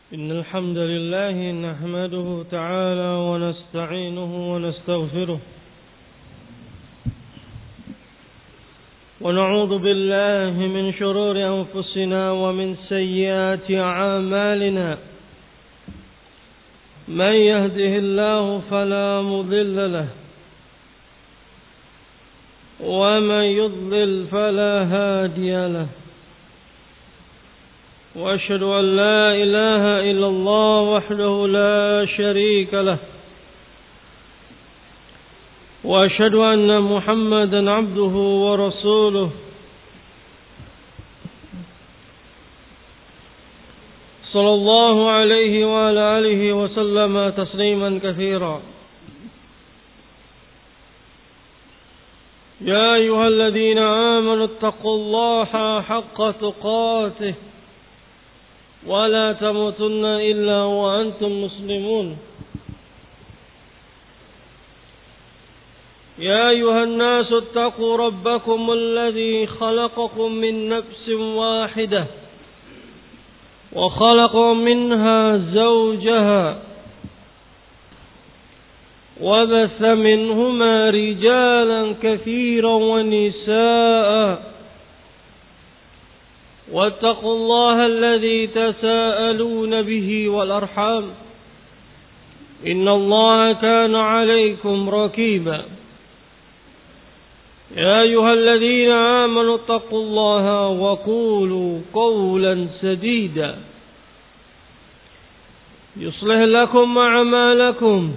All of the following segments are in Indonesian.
إن الحمد لله نحمده تعالى ونستعينه ونستغفره ونعوذ بالله من شرور أنفسنا ومن سيئات أعمالنا من يهده الله فلا مضل له ومن يضلل فلا هادي له وأشهد أن لا إله إلا الله وحده لا شريك له وأشهد أن محمدا عبده ورسوله صلى الله عليه وعلى آله وسلم تسليما كثيرا. يا أيها الذين آمنوا اتقوا الله حق تقاته ولا تموتن إلا وأنتم مسلمون. يا أيها الناس اتقوا ربكم الذي خلقكم من نفس واحدة وخلق منها زوجها وبث منهما رجالا كثيرا ونساء واتقوا الله الذي تساءلون به والأرحام إن الله كان عليكم رقيبا. يا أيها الذين آمنوا اتقوا الله وقولوا قولا سديدا يصلح لكم أعمالكم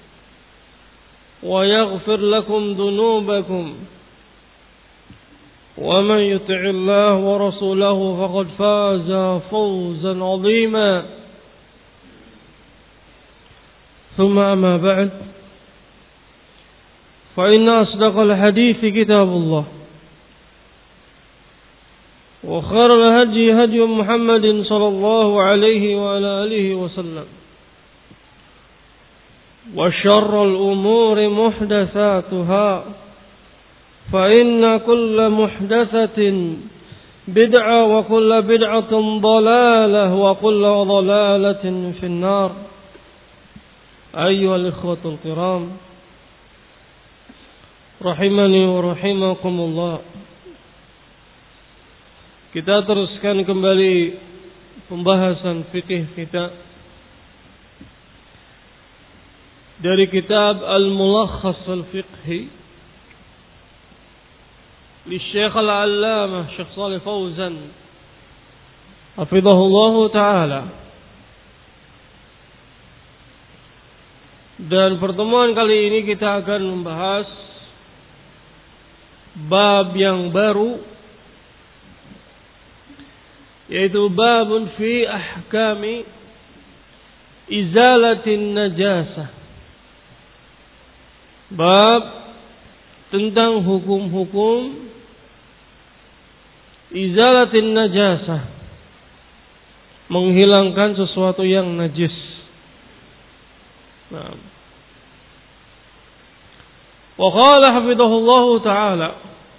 ويغفر لكم ذنوبكم ومن يطع الله ورسوله فقد فاز فوزا عظيما. ثم أما بعد فإن أصدق الحديث كتاب الله وخير الهدي هدي محمد صلى الله عليه وعلى آله وسلم وشر الأمور محدثاتها فإن كل محدثة بدعة وكل بدعة ضلالة وكل ضلالة في النار. أيها الإخوة الكرام rahimani wa rahimakumullah. Kita teruskan kembali pembahasan fikih kita dari kitab Al-Mulakhas Al-Fiqhi li Syekh Al-Allamah Syekh Shalih Fauzan hafizahullahu ta'ala. Dan pertemuan kali ini kita akan membahas bab yang baru, yaitu babun fi ahkami izalatin najasah. Bab tentang hukum-hukum izalatin najasah, menghilangkan sesuatu yang najis. Nah. Wa qala hafidhahullahu ta'ala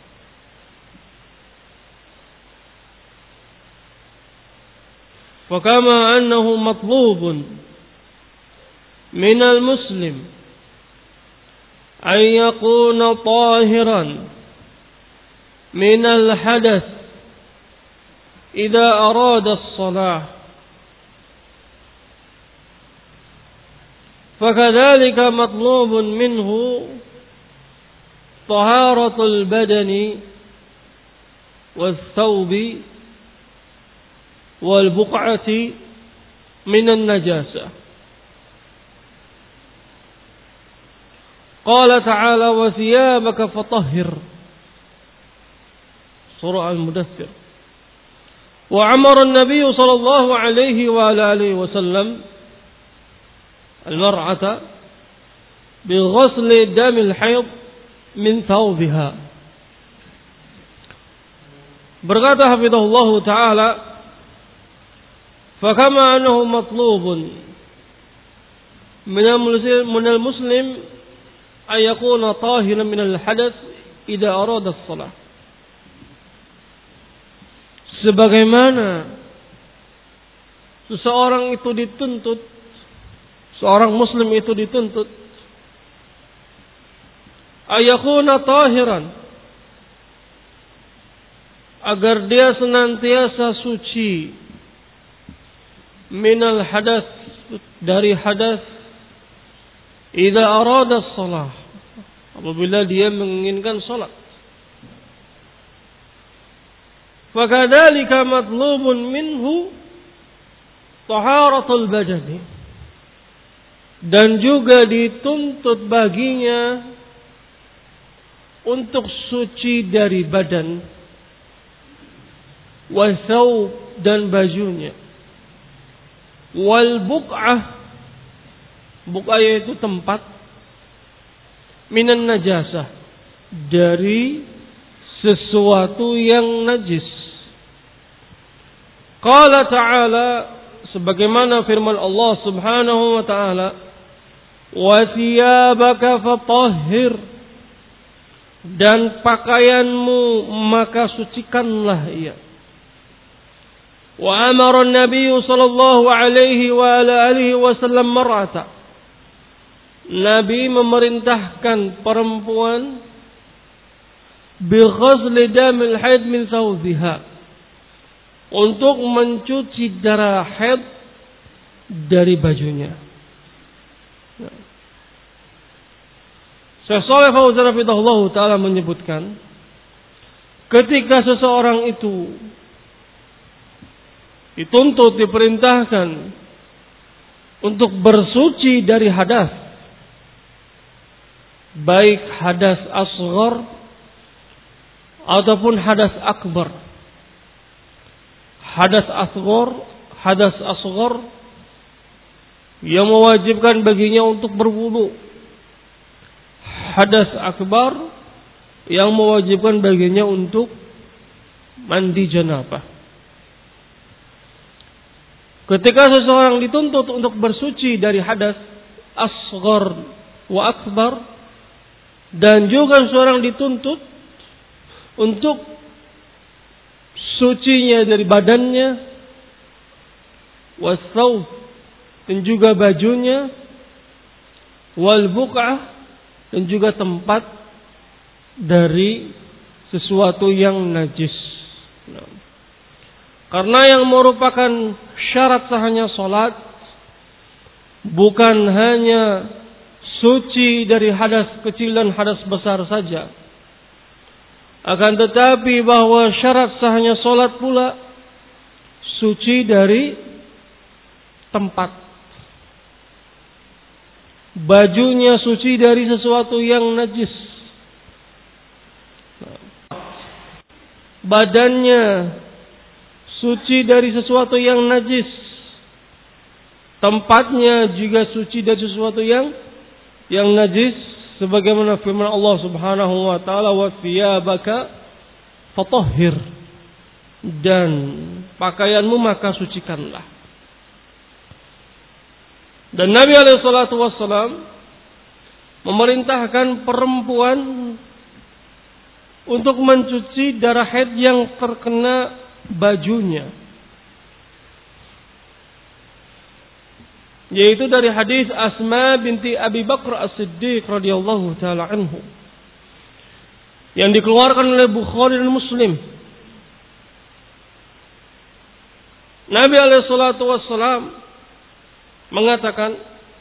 fa kama annahu matlubun min al-muslim an yakuna tahiran min al-hadath idha arada as-salah fakadhalika matlubun minhu طهارة البدن والثوب والبقعة من النجاسة. قال تعالى وثيابك فطهر سورة المدثر. وأمر النبي صلى الله عليه وآله وسلم المرأة بغسل دم الحيض min thawbiha. Berkata hafizahullahu ta'ala fa kama annahu matlubun minal muslim ay yakuna tahiran minal hadath idza arada as-salah. sebagaimana seseorang itu dituntut, seorang muslim itu dituntut ayakuna tahiran, agar dia senantiasa suci minal hadas, dari hadas, idza arada shalah, apabila dia menginginkan salat. Fakadzalika matlubun minhu taharatul badani, dan juga dituntut baginya untuk suci dari badan, wa thawb, dan bajunya, wal buq'ah, buq'ah yaitu tempat, minan najasah, dari sesuatu yang najis. Qala ta'ala, sebagaimana firman Allah Subhanahu wa ta'ala, wa thiyabaka fatahhir, dan pakaianmu maka sucikanlah ia. Wa amara an-nabiy sallallahu alaihi wa ala alihi wasallam mar'ata, Nabi memerintahkan perempuan bi ghusli damil haid min thawbiha, untuk mencuci darah haid dari bajunya. Syekh Shalih Fauzan hafizahullah taala menyebutkan, ketika seseorang itu dituntut, diperintahkan untuk bersuci dari hadas, baik hadas asghar ataupun hadas akbar. Hadas asghar yang mewajibkan baginya untuk berwudu. Hadas akbar yang mewajibkan baginya untuk mandi janabah. Ketika seseorang dituntut untuk bersuci dari hadas asghar wa akbar, dan juga seseorang dituntut untuk sucinya dari badannya, wasawf, dan juga bajunya, wal buq'ah, dan juga tempat dari sesuatu yang najis. Karena yang merupakan syarat sahnya salat bukan hanya suci dari hadas kecil dan hadas besar saja, akan tetapi bahwa syarat sahnya salat pula suci dari tempat. Bajunya suci dari sesuatu yang najis. Badannya suci dari sesuatu yang najis. Tempatnya juga suci dari sesuatu yang najis. Sebagaimana firman Allah Subhanahu wa taala, wa thiyabaka fatahhir, dan pakaianmu maka sucikanlah. Dan Nabi alaihi salatu wassalam memerintahkan perempuan untuk mencuci darah haid yang terkena bajunya, yaitu dari hadis Asma binti Abi Bakr As-Siddiq radhiyallahu taala anhu, yang dikeluarkan oleh Bukhari dan Muslim. Nabi alaihi salatu wassalam mengatakan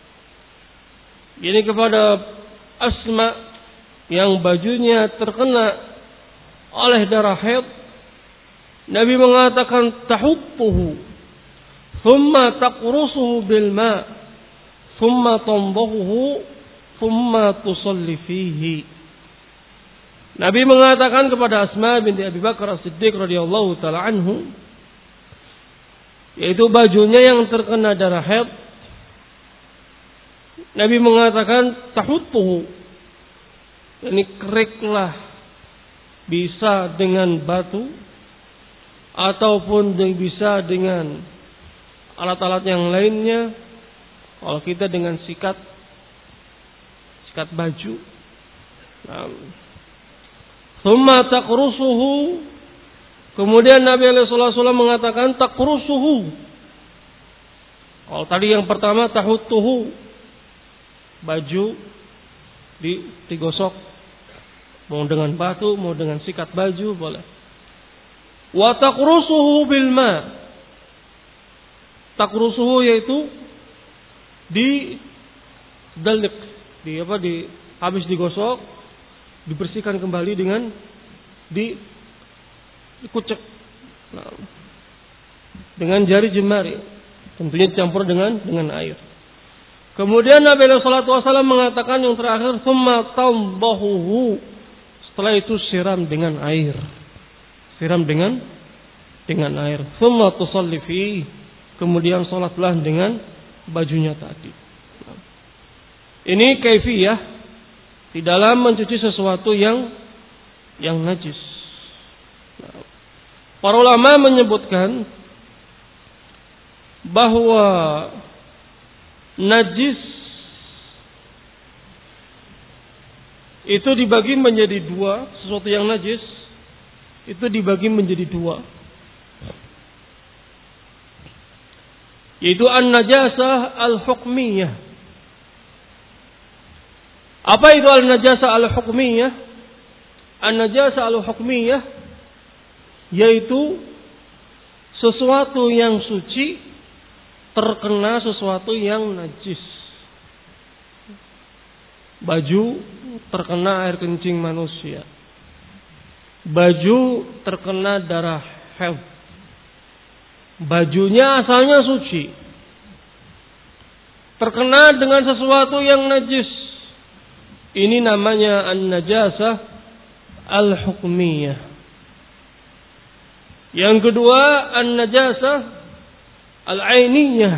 ini kepada Asma yang bajunya terkena oleh darah haid. Nabi mengatakan tahuttuhu, thumma taqrusuhu bil ma, thumma tandahuhu, thumma tusalli fihi. Nabi mengatakan kepada Asma binti Abi Bakar As-Siddiq radhiyallahu taala anhu, yaitu bajunya yang terkena darah haid, Nabi mengatakan tahuttuhu, ini keriklah, bisa dengan batu ataupun bisa dengan alat-alat yang lainnya. Kalau kita dengan sikat baju. Thumma taqrusuhu, kemudian Nabi sallallahu alaihi wasallam mengatakan taqrusuhu, Kalau tadi yang pertama tahuttuhu, baju digosok, mau dengan batu, mau dengan sikat baju boleh. Wa taqrusuhu bil ma. Taqrusuhu yaitu didalik, habis digosok, dibersihkan kembali dengan dikucek dengan jari jemari, tentunya dicampur dengan air. Kemudian Nabi sallallahu alaihi wasallam mengatakan yang terakhir, "Tsumma tambahuhu." Setelah itu siram dengan air. Siram dengan air. "Tsumma tusalli fi." Kemudian salatlah dengan bajunya tadi. Ini kaifiyah di dalam mencuci sesuatu yang najis. Para ulama menyebutkan bahwa najis itu dibagi menjadi dua. Sesuatu yang najis itu dibagi menjadi dua, yaitu an-najasah al-hukmiyah. Apa itu an-najasah al-hukmiyah? An-najasah al-hukmiyah yaitu sesuatu yang suci terkena sesuatu yang najis. Baju terkena air kencing manusia. Baju terkena darah haid. Bajunya asalnya suci, terkena dengan sesuatu yang najis. Ini namanya an-najasah al-hukmiyah. Yang kedua, an-najasah al-ainiyah.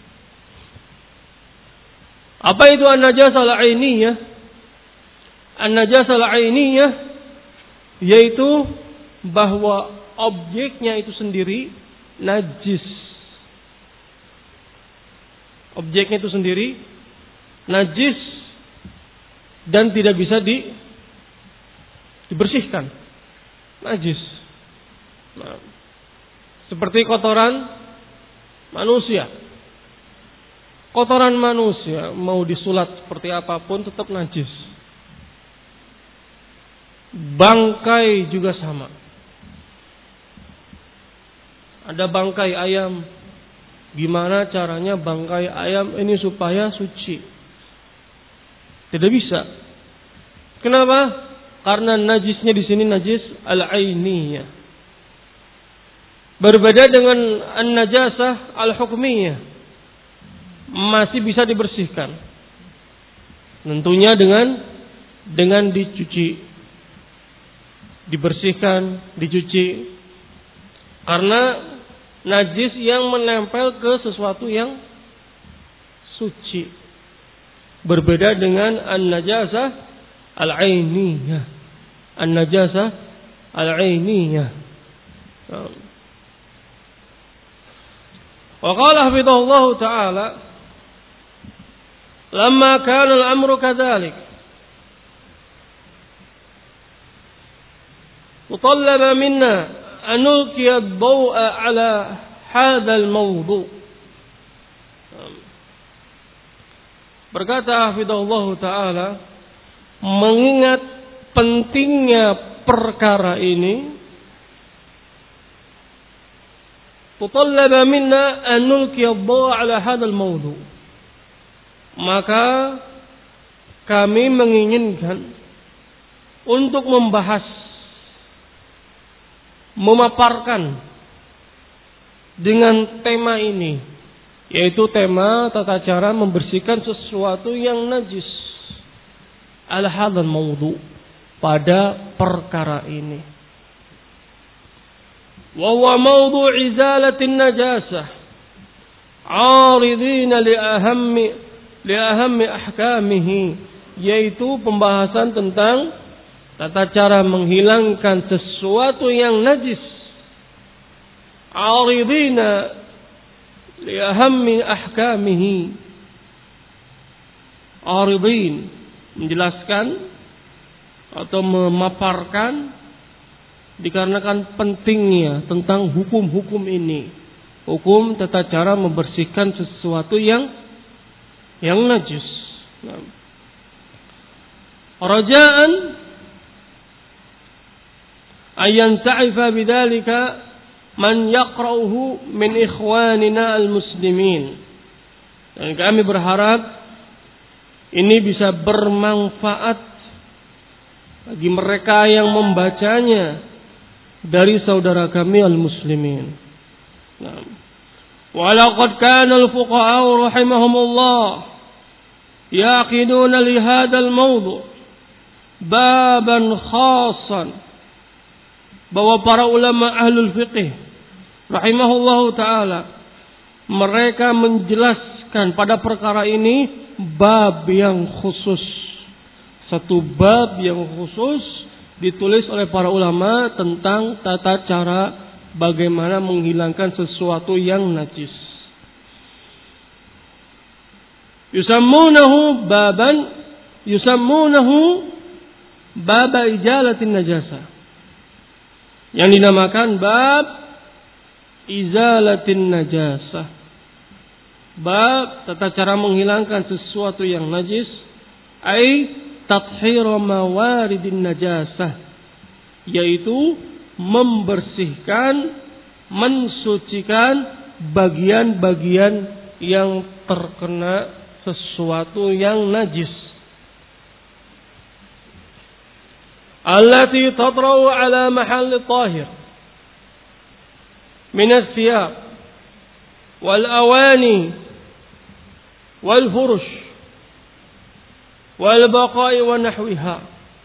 Apa itu an-najasah al-ainiyah? An-najasah al-ainiyah yaitu bahwa objeknya itu sendiri najis. Objeknya itu sendiri najis dan tidak bisa dibersihkan. Najis. Nah, seperti kotoran manusia. Kotoran manusia mau disulat seperti apapun tetap najis. Bangkai juga sama. Ada bangkai ayam. Gimana caranya bangkai ayam ini supaya suci? Tidak bisa. Kenapa? Karena najisnya di sini najis al-ainiyah. Berbeda dengan an-najasah al-hukmiyah. Masih bisa dibersihkan. Tentunya dengan dicuci. Dibersihkan, dicuci. Karena najis yang menempel ke sesuatu yang suci. Berbeda dengan an-najasah al-ainiyah. An-najasah al-ainiyah. Wa qala hafidhahullahu ta'ala, lamma kana al-amru kadzalik وطلب منا أن نلقي الضوء على هذا الموضوع. Berkata hafidhahullahu ta'ala, mengingat pentingnya perkara ini, tutallaba minna an nulqiya ad-daw ala hadzal mawdu'. Maka kami menginginkan untuk membahas, memaparkan dengan tema ini, yaitu tema tata cara membersihkan sesuatu yang najis. Ala hadzal mawdu', pada perkara ini. Wa huwa mawdu' izalatin najasah 'aridina li ahammi ahkamihi, yaitu pembahasan tentang tata cara menghilangkan sesuatu yang najis. 'aridina li ahammi ahkamihi. 'Aridin, menjelaskan atau memaparkan dikarenakan pentingnya tentang hukum-hukum ini. hukum tata cara membersihkan sesuatu yang najis. Raja'an ayan ta'ifa bidzalika man yaqra'uhu min ikhwanina al-muslimin. Dan kami berharap ini bisa bermanfaat bagi mereka yang membacanya dari saudara kami al-muslimin. Wa laqad kana al-fuqaha rahimahumullah yaqiduna li hadzal mawdu' baban khassan, bahwa para ulama ahlul fiqih rahimahullahu taala mereka menjelaskan pada perkara ini bab yang khusus, satu bab yang khusus ditulis oleh para ulama tentang tata cara bagaimana menghilangkan sesuatu yang najis. Yusammunahu baba izalatin najasa, yang dinamakan bab izalatin najasa, bab tata cara menghilangkan sesuatu yang najis, ai tathhir mawaridin najasah, yaitu membersihkan, mensucikan bagian-bagian yang terkena sesuatu yang najis. Allati tatra'u ala mahall tahir min ath-thiyab wal awani wal furush wal baqa'i wa nahwiha,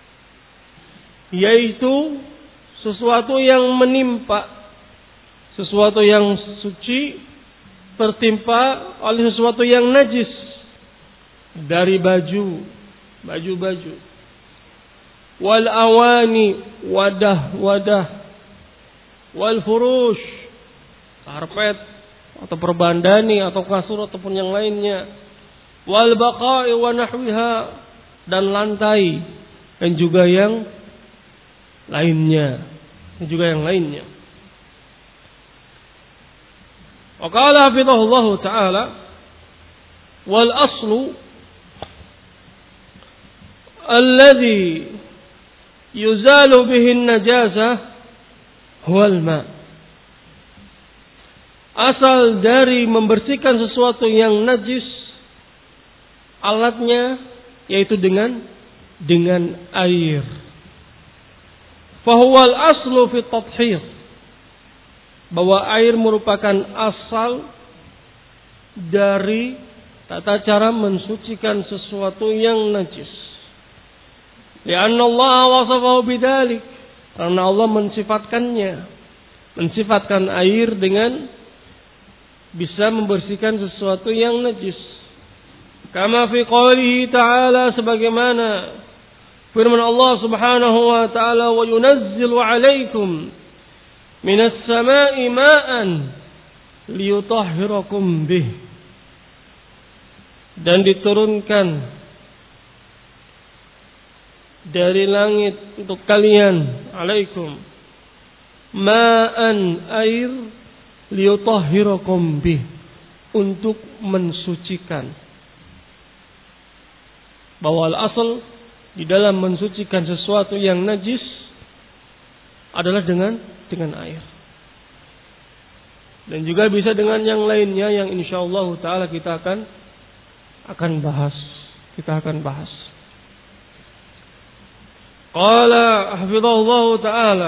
yaitu sesuatu yang menimpa, sesuatu yang suci tertimpa oleh sesuatu yang najis, dari baju-baju, wal awani, wadah-wadah, wal furush, karpet atau perbandani atau kasur ataupun yang lainnya, wal baqa'i wa nahwiha, dan lantai dan juga yang lainnya, Wa qala hafizahullahu ta'ala, wal aslu alladhi yuzalu bihi an-najasah huwa al-ma. Asal dari membersihkan sesuatu yang najis, alatnya yaitu dengan air. Fahuwa al-aslu fi tathhir, bahwa air merupakan asal dari tata cara mensucikan sesuatu yang najis. Lianna Allah wasafahu bidzalik, karena Allah mensifatkan air dengan bisa membersihkan sesuatu yang najis. Kama fi qoulihi ta'ala, sebagaimana firman Allah Subhanahu wa ta'ala, wa yunazzilu 'alaikum minas sama'i ma'an liyutahhirakum bih, dan diturunkan dari langit untuk kalian, alaikum, ma'an, air, liyutahhirakum bih, untuk mensucikan. Bahwa al-asal di dalam mensucikan sesuatu yang najis adalah dengan air. Dan juga bisa dengan yang lainnya yang insyaallah taala kita akan bahas. Qala hafizahullah taala,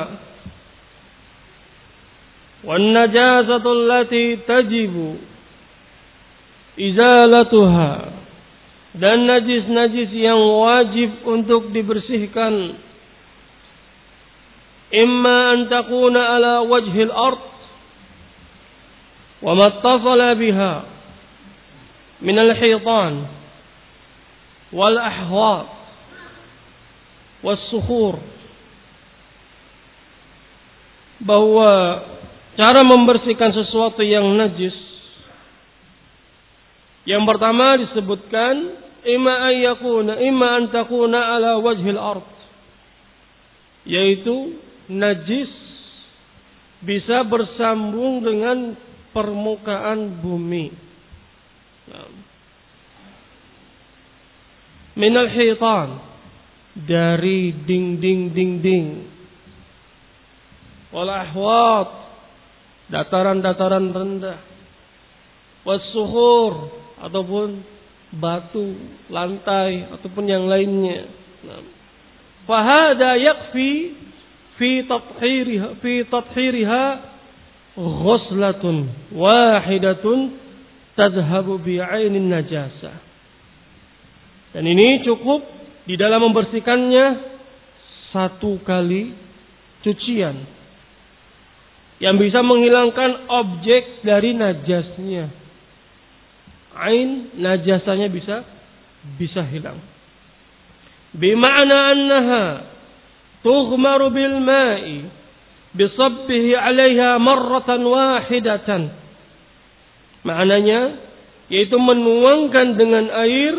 wan najasatu allati tajibu izalatuha, dan najis-najis yang wajib untuk dibersihkan, imma an takuna ala wajhil ard wa ma ittasala biha min al-hitan wal ahwat was sukhur, bahwa cara membersihkan sesuatu yang najis yang pertama disebutkan imma an takuna ala wajhil ard, yaitu najis bisa bersambung dengan permukaan bumi. Minal hitan, dari dinding-dinding, wal ahwat, dataran-dataran rendah, was-suhur, ataupun batu, lantai, ataupun yang lainnya. Fahada yakfi fi tathhiriha ghuslatun wahidatun tadhhabu bi'ainin najasah. Dan ini cukup di dalam membersihkannya satu kali cucian yang bisa menghilangkan objek dari najasnya. Ain najasanya bisa hilang. Bima'na annaha tughmaru bil ma'i bisabbihi 'alaiha marratan wahidatan. Maknanya yaitu menuangkan dengan air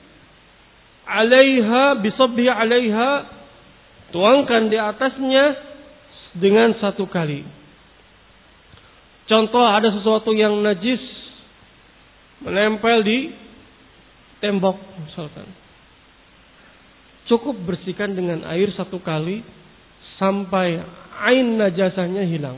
'alaiha bisabbihi 'alaiha, tuangkan di atasnya dengan satu kali. Contoh, ada sesuatu yang najis menempel di tembok misalkan. Cukup bersihkan dengan air satu kali sampai ain najasanya hilang.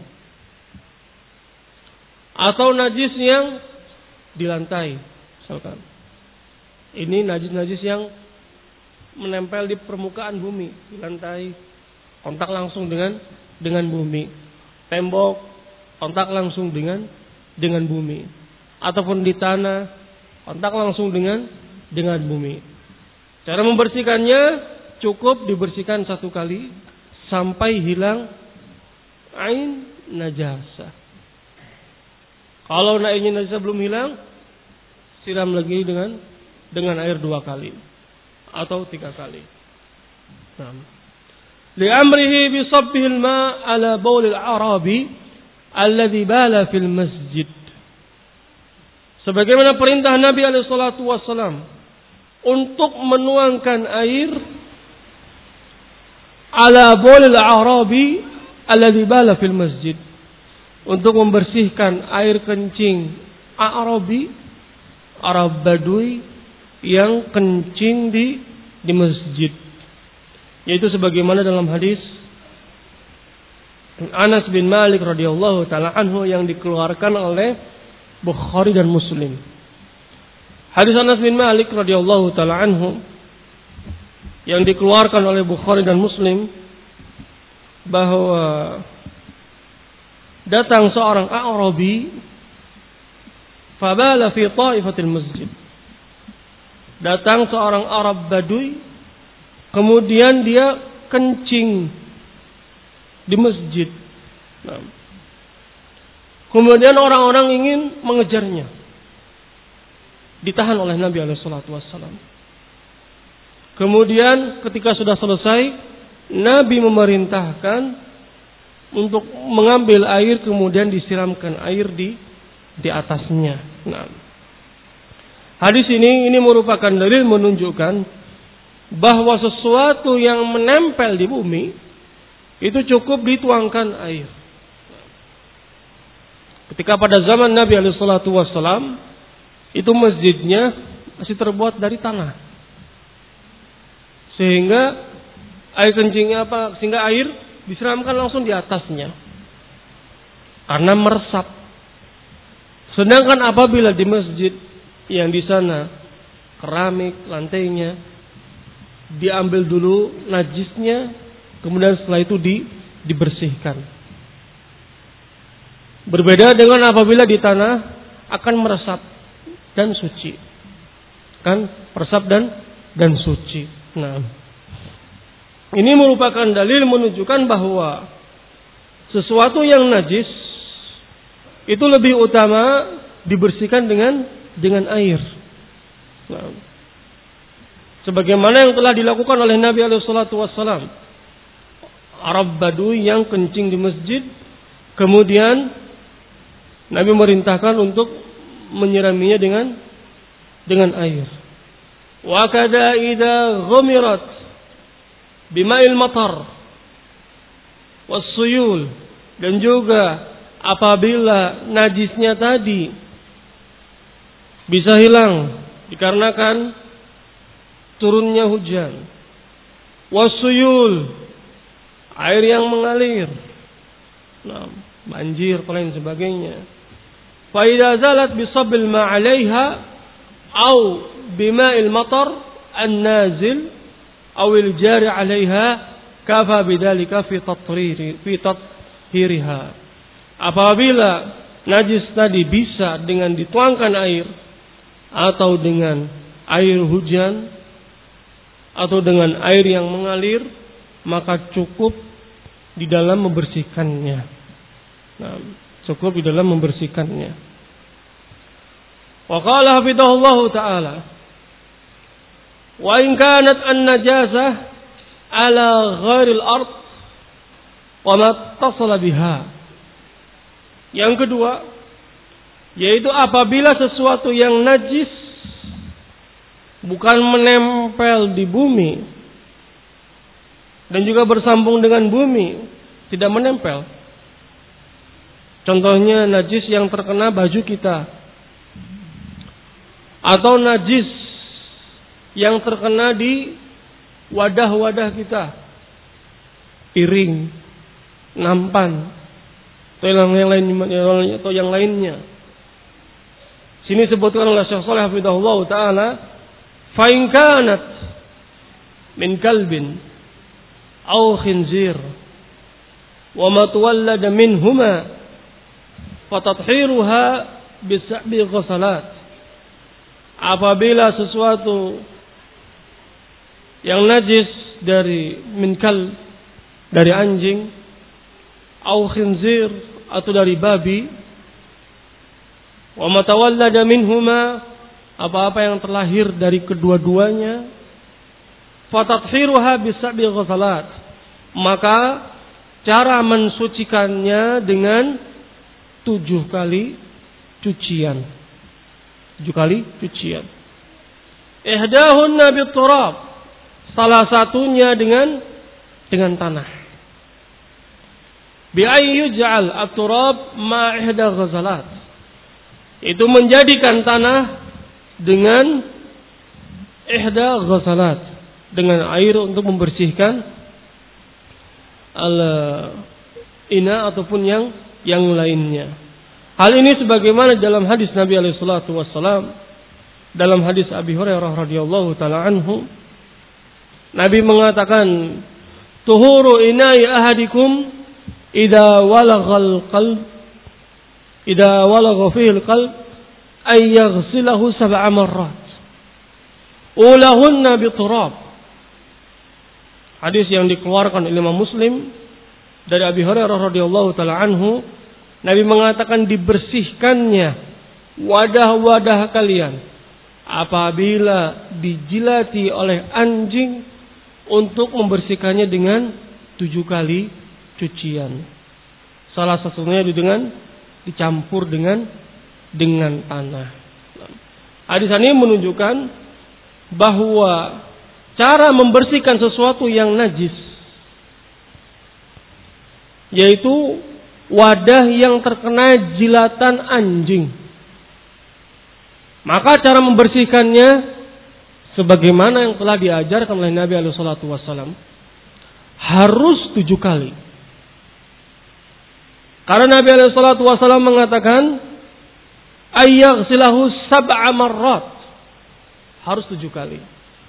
Atau najis yang di lantai misalkan. Ini najis-najis yang menempel di permukaan bumi, di lantai, kontak langsung dengan bumi. Tembok, kontak langsung dengan bumi. Ataupun di tanah, kontak langsung dengan bumi. Cara membersihkannya cukup dibersihkan satu kali sampai hilang ain najasah. Kalau ain najasah belum hilang, siram lagi dengan air 2 kali atau 3 kali. Li'amrihi bi sabbihil ma' ala baulil arabi alladhi bala fil masjid. Sebagaimana perintah Nabi alaihi salatu wasallam untuk menuangkan air ala baulil arabi alladhi bala fil masjid, untuk membersihkan air kencing Arabi, Arab Badui yang kencing di masjid. Yaitu sebagaimana dalam hadis Anas bin Malik radhiyallahu taala anhu yang dikeluarkan oleh Bukhari dan Muslim. Hadis Anas bin Malik radhiyallahu taala anhu yang dikeluarkan oleh Bukhari dan Muslim, bahwa datang seorang Arabi fabala fi ta'ifatil masjid. Datang seorang Arab Badui, kemudian dia kencing di masjid. Kemudian orang-orang ingin mengejarnya. Ditahan oleh Nabi SAW. Kemudian ketika sudah selesai, Nabi memerintahkan untuk mengambil air, kemudian disiramkan air di atasnya. Hadis ini merupakan dalil menunjukkan bahwa sesuatu yang menempel di bumi itu cukup dituangkan air. Ketika pada zaman Nabi SAW, itu masjidnya masih terbuat dari tanah, sehingga air kencingnya sehingga air disiramkan langsung di atasnya karena meresap. Sedangkan apabila di masjid yang di sana keramik lantainya, diambil dulu najisnya, kemudian setelah itu dibersihkan. Berbeda dengan apabila di tanah akan meresap dan suci, kan meresap dan suci. Nah, ini merupakan dalil menunjukkan bahwa sesuatu yang najis itu lebih utama dibersihkan dengan air. Nah, sebagaimana yang telah dilakukan oleh Nabi SAW. Arab Badui yang kencing di masjid, kemudian Nabi merintahkan untuk menyiraminya dengan air. Wa kada idza ghumirat bima'il matar was-suyul, dan juga apabila najisnya tadi bisa hilang dikarenakan turunnya hujan, wasuyul, air yang mengalir, banjir dan lain sebagainya. Fa idza zalat bi sabbil ma 'alaiha aw bima'il matar an-nazil aw al-jari 'alaiha kafa bidzalika fi tathhiriha. Apabila najis tadi bisa dengan dituangkan air atau dengan air hujan atau dengan air yang mengalir, maka cukup di dalam membersihkannya. Cukup di dalam membersihkannya. Wa qala hafidhahullah ta'ala, wa in kanat an-najasah ala ghairil ard wa ma ittasala biha. Yang kedua, yaitu apabila sesuatu yang najis bukan menempel di bumi dan juga bersambung dengan bumi, tidak menempel. Contohnya najis yang terkena baju kita, atau najis yang terkena di wadah-wadah kita, piring, nampan, atau yang lainnya. Sini sebutkan oleh Syekh Shalih hafizahullah taala, fa in kanat min kalbin aw khinzir wa ma tawallada minhuma fa tathiruha bisab'i ghasalat. Apabila sesuatu yang najis dari minkal, dari anjing, au khinzir, atau dari babi, wa ma tawallada minhuma, apa-apa yang terlahir dari kedua-duanya, fa tathiruha bisab'i ghasalat, maka cara mensucikannya dengan 7 kali cucian. 7 kali cucian. Ihdahunna bit-turab, salah satunya dengan tanah. Bi ayyi yuj'al at-turab ma ihda ghazalat, itu menjadikan tanah dengan ihda ghazalat, dengan air untuk membersihkan al-ina ataupun yang lainnya. Hal ini sebagaimana dalam hadis Nabi alaihi salatu wassalam, dalam hadis Abi Hurairah radhiyallahu taala anhu, Nabi mengatakan, tuhuru ina'i ahadikum idza walagha fihi al-qalb ay yaghsilahu 7 marrat ulahunna biturab. Hadis yang dikeluarkan oleh Imam Muslim dari Abi Hurairah radhiyallahu taala anhu, Nabi mengatakan dibersihkannya wadah-wadah kalian apabila dijilati oleh anjing untuk membersihkannya dengan 7 kali cucian. Salah satunya dengan dicampur dengan tanah. Hadis ini menunjukkan bahwa cara membersihkan sesuatu yang najis, yaitu wadah yang terkena jilatan anjing, maka cara membersihkannya sebagaimana yang telah diajarkan oleh Nabi alaihi salatu wasallam, harus 7 kali. Karena Nabi alaihi salatu wasallam mengatakan ayyaghsilahu 7 marrat, harus 7 kali.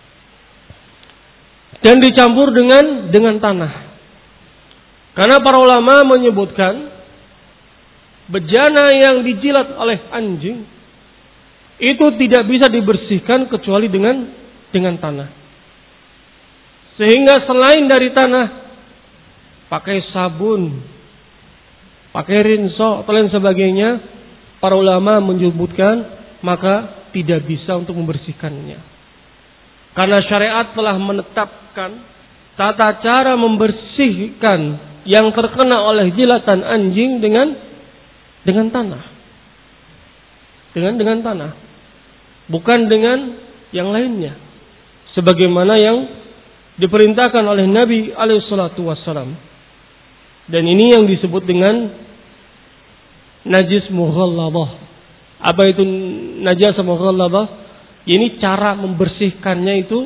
Dan dicampur dengan tanah. Karena para ulama menyebutkan bejana yang dijilat oleh anjing itu tidak bisa dibersihkan kecuali dengan tanah. Sehingga selain dari tanah, pakai sabun, pakai rinso atau lain sebagainya, para ulama menyebutkan maka tidak bisa untuk membersihkannya. Karena syariat telah menetapkan tata cara membersihkan yang terkena oleh jilatan anjing dengan tanah. Dengan tanah. Bukan dengan yang lainnya. Sebagaimana yang diperintahkan oleh Nabi alaihi salatu wassalam. Dan ini yang disebut dengan najis mughalladhah. Apa itu najasa mughalladhah? Ini cara membersihkannya itu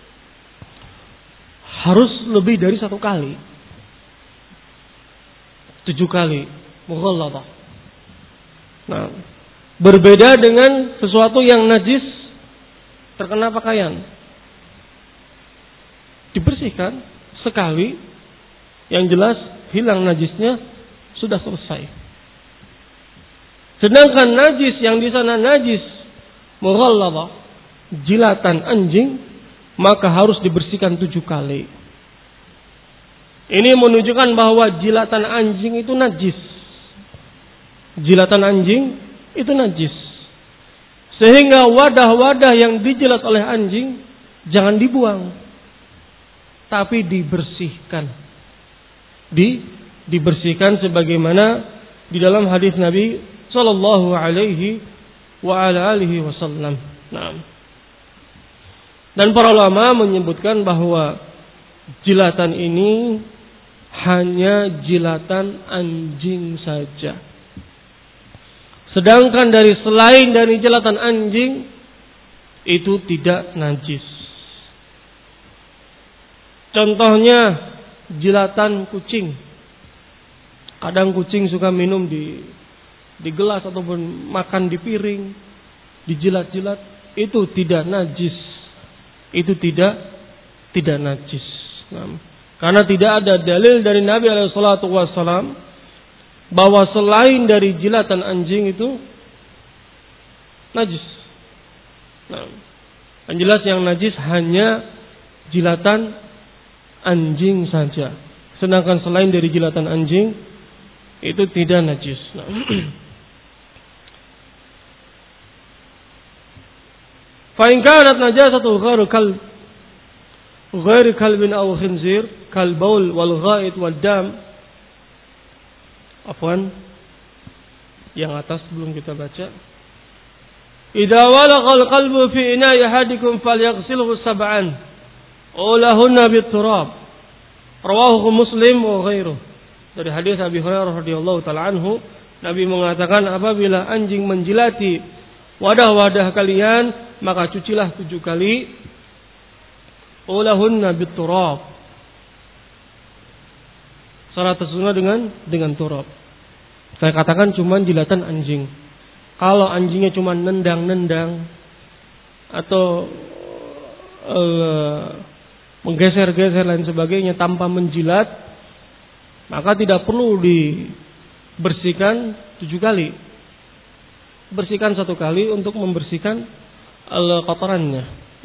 harus lebih dari 1 kali. 7 kali mughalladhah. Nah, berbeda dengan sesuatu yang najis terkena pakaian. Dibersihkan sekali, yang jelas hilang najisnya, sudah selesai. Sedangkan najis yang di sana najis mughalladhah, jilatan anjing, maka harus dibersihkan 7 kali. Ini menunjukkan bahwa jilatan anjing itu najis. Jilatan anjing itu najis. Sehingga wadah-wadah yang dijilat oleh anjing jangan dibuang, tapi dibersihkan. Dibersihkan sebagaimana di dalam hadis Nabi sallallahu alaihi wa ala alihi wasallam. Nah. Dan para ulama menyebutkan bahwa jilatan ini hanya jilatan anjing saja. Sedangkan selain dari jilatan anjing itu tidak najis. Contohnya jilatan kucing. Kadang kucing suka minum di gelas ataupun makan di piring, dijilat-jilat, itu tidak najis. Itu tidak najis. Nah, karena tidak ada dalil dari Nabi SAW bahwa selain dari jilatan anjing itu najis. Nah, yang jelas yang najis hanya jilatan anjing saja. Sedangkan selain dari jilatan anjing itu tidak najis. Nah. Fa in kanat najasatu ghairu kalbin aw khinzir kal baul wal ghait wad dam. Afwan, yang atas belum kita baca. Idza walaqal qalbu fi ina'i ahadikum falyaghsilhu sab'an ulahunna bit-turab. Rawahu Muslim wa ghairuh. Dari hadis Abi Hurairah radhiyallahu taala anhu, Nabi mengatakan apabila anjing menjilati wadah-wadah kalian, maka cucilah 7 kali. Ulahunna bit-turab. Secara tersunnah dengan turab. Saya katakan cuma jilatan anjing. Kalau anjingnya cuma nendang-nendang atau menggeser-geser lain sebagainya tanpa menjilat, maka tidak perlu dibersihkan 7 kali. Bersihkan 1 kali untuk membersihkan kotorannya.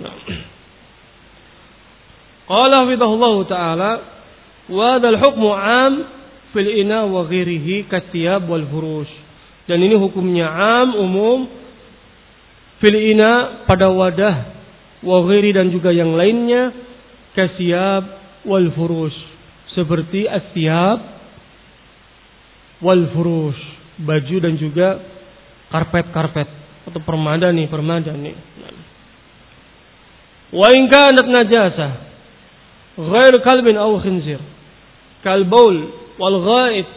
Qala hafidhahullahu ta'ala wa dzal hukmu 'am fil ina wa ghairihi kathiyab wal furush. Dan ini hukumnya 'am, umum, fil ina, pada wadah, wa ghairi, dan juga yang lainnya, kathiyab wal furush, seperti athiyab wal furush, baju dan juga karpet-karpet atau permadani. Wa in kanat najasah ghairu kalbin aw khinzir kal baul wal ghait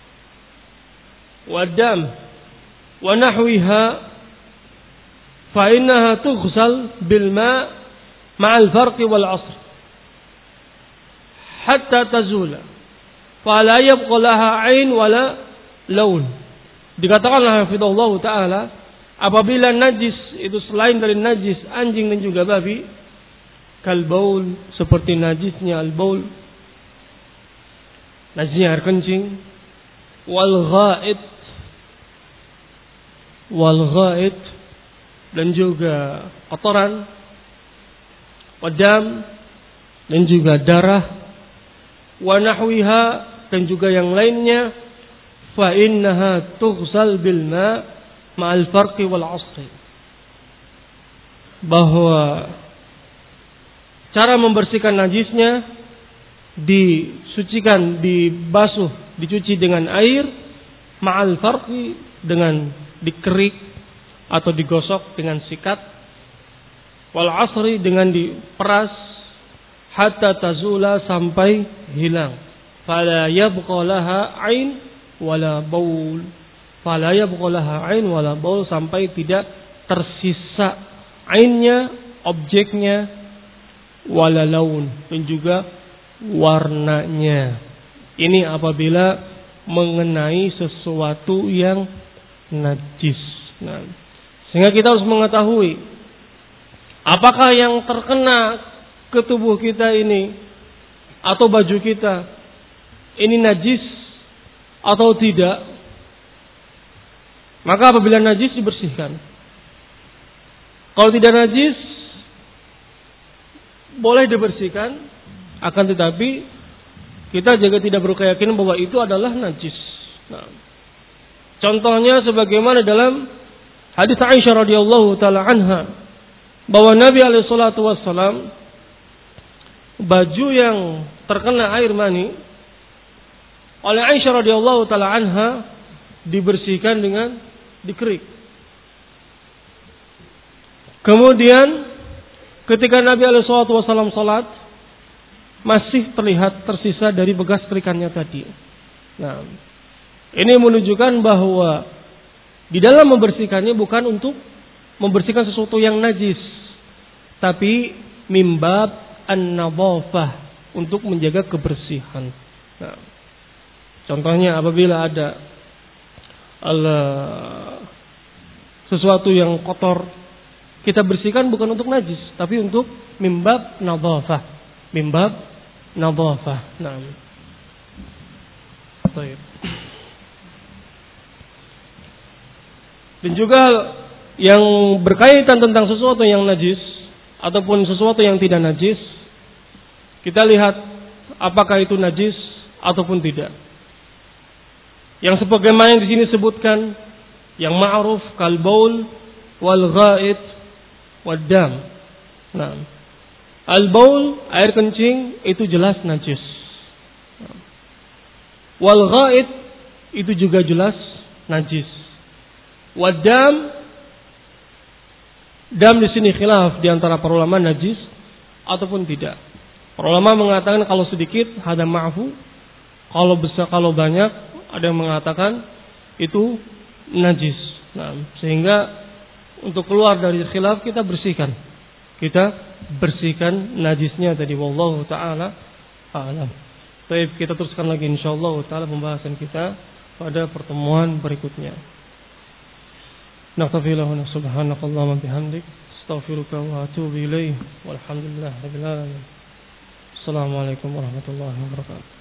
wad dam wa nahwiha fa innaha tughsal bil ma' ma'al farq wal 'asr hatta tazula fa la yabqa laha 'ain wala laun. Dikatakanlah hafizallahu taala, apabila najis itu selain dari najis anjing dan juga babi, kal baul, seperti najisnya al baul, najisnya air kencing, wal ghait, dan juga kotoran, wadam, dan juga darah, wa nahwiha, dan juga yang lainnya, fa innaha tughsal bil ma' ma'al farqi wal 'asri. Bahwa cara membersihkan najisnya disucikan, dibasuh, dicuci dengan air, ma'al farqi, dengan dikerik atau digosok dengan sikat, wal 'asri, dengan diperas, hatta tazula, sampai hilang. Fala yabqa laha 'ain wala baul, fala yabqalaha ain wala baul, sampai tidak tersisa ainnya, objeknya, wala laun, dan juga warnanya. Ini apabila mengenai sesuatu yang najis. Nah, sehingga kita harus mengetahui apakah yang terkena ke tubuh kita ini atau baju kita ini najis atau tidak. Maka apabila najis dibersihkan. Kalau tidak najis boleh dibersihkan, akan tetapi kita juga tidak berkeyakinan bahwa itu adalah najis. Nah, contohnya sebagaimana dalam hadis Aisyah radhiyallahu taala anha, bahwa Nabi alaihi salatu wassalam baju yang terkena air mani oleh Aisyah radhiyallahu taala anha dibersihkan dengan dikerik. Kemudian ketika Nabi alaihi salatu wassalam salat, masih terlihat tersisa dari bekas kerikannya tadi. Nah, ini menunjukkan bahwa di dalam membersihkannya bukan untuk membersihkan sesuatu yang najis, tapi mimbab an-nadhafah, untuk menjaga kebersihan. Nah, contohnya apabila ada sesuatu yang kotor, kita bersihkan bukan untuk najis, tapi untuk mimbab nadhafah. Mimbab nadhafah. Nah. Baik. Dan juga yang berkaitan tentang sesuatu yang najis ataupun sesuatu yang tidak najis, kita lihat apakah itu najis ataupun tidak. Yang sebagaimana yang di sini sebutkan, yang ma'ruf kal baul wal ghaid wad dam. Nah, al baul, air kencing, itu jelas najis. Wal ghaid, itu juga jelas najis. Wad dam, dam di sini khilaf di antara para ulama, najis ataupun tidak. Para ulama mengatakan kalau sedikit hada ma'fu, kalau besar, kalau banyak ada yang mengatakan itu najis. Nah, sehingga untuk keluar dari khilaf kita bersihkan. Kita bersihkan najisnya tadi, wallahu taala a'lam. Baik, kita teruskan lagi insyaallah taala pembahasan kita pada pertemuan berikutnya. Nastaghfirullah subhanakallahumma bihamdik, astaghfiruka wa atubu ilaik. Walhamdulillahirabbil alamin. Assalamualaikum warahmatullahi wabarakatuh.